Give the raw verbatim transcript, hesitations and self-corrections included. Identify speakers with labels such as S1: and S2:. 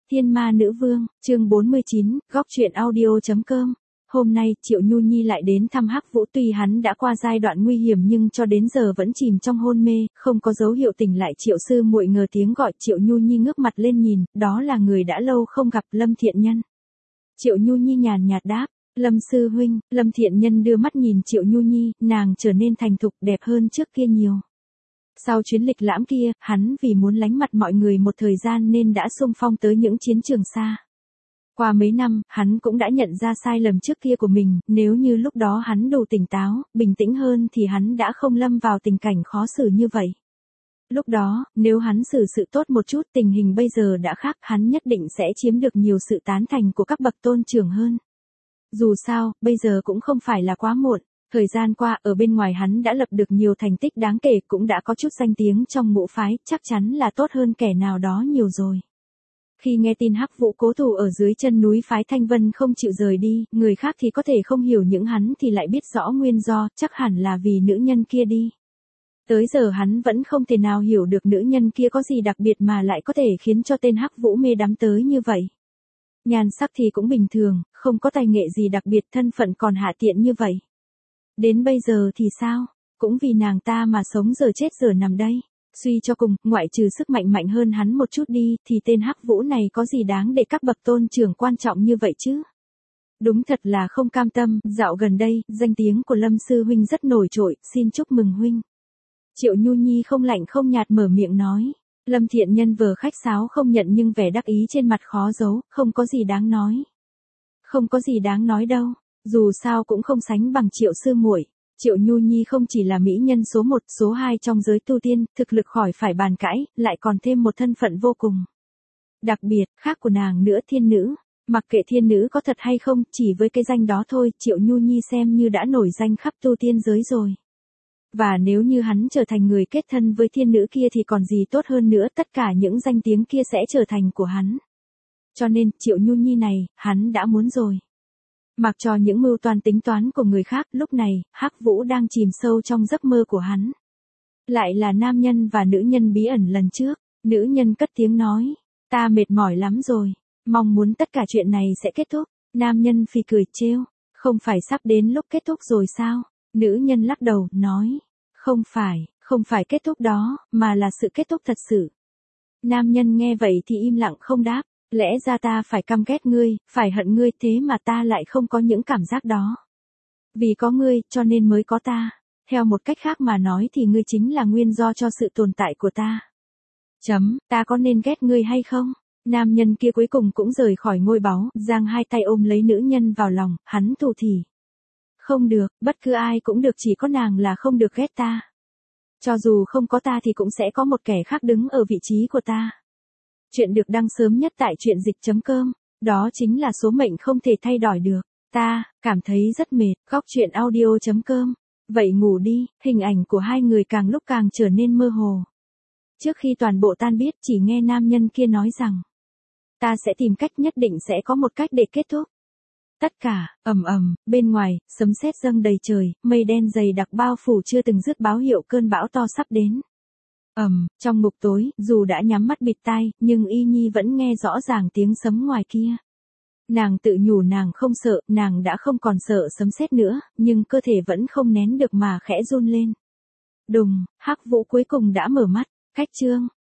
S1: Thiên Ma Nữ Vương, chương bốn mươi chín, góc truyện audio chấm com. Hôm nay, Triệu Nhu Nhi lại đến thăm Hắc Vũ, tuy hắn đã qua giai đoạn nguy hiểm nhưng cho đến giờ vẫn chìm trong hôn mê, không có dấu hiệu tỉnh lại. Triệu sư muội ngờ tiếng gọi, Triệu Nhu Nhi ngước mặt lên nhìn, đó là người đã lâu không gặp, Lâm Thiện Nhân. Triệu Nhu Nhi nhàn nhạt đáp, Lâm sư huynh. Lâm Thiện Nhân đưa mắt nhìn Triệu Nhu Nhi, nàng trở nên thành thục đẹp hơn trước kia nhiều. Sau chuyến lịch lãm kia, hắn vì muốn lánh mặt mọi người một thời gian nên đã xung phong tới những chiến trường xa. Qua mấy năm, hắn cũng đã nhận ra sai lầm trước kia của mình, nếu như lúc đó hắn đủ tỉnh táo, bình tĩnh hơn thì hắn đã không lâm vào tình cảnh khó xử như vậy. Lúc đó, nếu hắn xử sự tốt một chút, tình hình bây giờ đã khác, hắn nhất định sẽ chiếm được nhiều sự tán thành của các bậc tôn trưởng hơn. Dù sao, bây giờ cũng không phải là quá muộn. Thời gian qua, ở bên ngoài hắn đã lập được nhiều thành tích đáng kể, cũng đã có chút danh tiếng trong ngũ phái, chắc chắn là tốt hơn kẻ nào đó nhiều rồi. Khi nghe tin Hắc Vũ cố thủ ở dưới chân núi phái Thanh Vân không chịu rời đi, người khác thì có thể không hiểu, những hắn thì lại biết rõ nguyên do, chắc hẳn là vì nữ nhân kia đi. Tới giờ hắn vẫn không thể nào hiểu được nữ nhân kia có gì đặc biệt mà lại có thể khiến cho tên Hắc Vũ mê đắm tới như vậy. Nhan sắc thì cũng bình thường, không có tài nghệ gì đặc biệt, thân phận còn hạ tiện như vậy. Đến bây giờ thì sao? Cũng vì nàng ta mà sống giờ chết giờ nằm đây. Suy cho cùng, ngoại trừ sức mạnh mạnh hơn hắn một chút đi, thì tên Hắc Vũ này có gì đáng để các bậc tôn trưởng quan trọng như vậy chứ? Đúng thật là không cam tâm, dạo gần đây, danh tiếng của Lâm sư huynh rất nổi trội, xin chúc mừng huynh. Triệu Nhu Nhi không lạnh không nhạt mở miệng nói. Lâm Thiện Nhân vừa khách sáo không nhận nhưng vẻ đắc ý trên mặt khó giấu, không có gì đáng nói. Không có gì đáng nói đâu. Dù sao cũng không sánh bằng Triệu sư muội. Triệu Nhu Nhi không chỉ là mỹ nhân số một, số hai trong giới tu tiên, thực lực khỏi phải bàn cãi, lại còn thêm một thân phận vô cùng đặc biệt, khác của nàng nữa, thiên nữ. Mặc kệ thiên nữ có thật hay không, chỉ với cái danh đó thôi, Triệu Nhu Nhi xem như đã nổi danh khắp tu tiên giới rồi. Và nếu như hắn trở thành người kết thân với thiên nữ kia thì còn gì tốt hơn nữa, tất cả những danh tiếng kia sẽ trở thành của hắn. Cho nên, Triệu Nhu Nhi này, hắn đã muốn rồi. Mặc cho những mưu toan tính toán của người khác, lúc này, Hắc Vũ đang chìm sâu trong giấc mơ của hắn. Lại là nam nhân và nữ nhân bí ẩn lần trước, nữ nhân cất tiếng nói, ta mệt mỏi lắm rồi, mong muốn tất cả chuyện này sẽ kết thúc. Nam nhân phì cười trêu, không phải sắp đến lúc kết thúc rồi sao? Nữ nhân lắc đầu, nói, không phải, không phải kết thúc đó, mà là sự kết thúc thật sự. Nam nhân nghe vậy thì im lặng không đáp. Lẽ ra ta phải căm ghét ngươi, phải hận ngươi, thế mà ta lại không có những cảm giác đó. Vì có ngươi, cho nên mới có ta. Theo một cách khác mà nói thì ngươi chính là nguyên do cho sự tồn tại của ta. Chấm, ta có nên ghét ngươi hay không? Nam nhân kia cuối cùng cũng rời khỏi ngôi báu, giang hai tay ôm lấy nữ nhân vào lòng, hắn thủ thỉ. Không được, bất cứ ai cũng được, chỉ có nàng là không được ghét ta. Cho dù không có ta thì cũng sẽ có một kẻ khác đứng ở vị trí của ta. Chuyện được đăng sớm nhất tại truyện dịch chấm com, đó chính là số mệnh không thể thay đổi được. Ta, cảm thấy rất mệt, góc truyện audio chấm com. Vậy ngủ đi, hình ảnh của hai người càng lúc càng trở nên mơ hồ. Trước khi toàn bộ tan biết, chỉ nghe nam nhân kia nói rằng, ta sẽ tìm cách, nhất định sẽ có một cách để kết thúc. Tất cả, ầm ầm, bên ngoài, sấm sét dâng đầy trời, mây đen dày đặc bao phủ chưa từng dứt, báo hiệu cơn bão to sắp đến. Ầm, um, trong ngục tối, dù đã nhắm mắt bịt tai, nhưng Y Nhi vẫn nghe rõ ràng tiếng sấm ngoài kia. Nàng tự nhủ nàng không sợ, nàng đã không còn sợ sấm sét nữa, nhưng cơ thể vẫn không nén được mà khẽ run lên. Đùng, Hắc Vũ cuối cùng đã mở mắt, cách chương.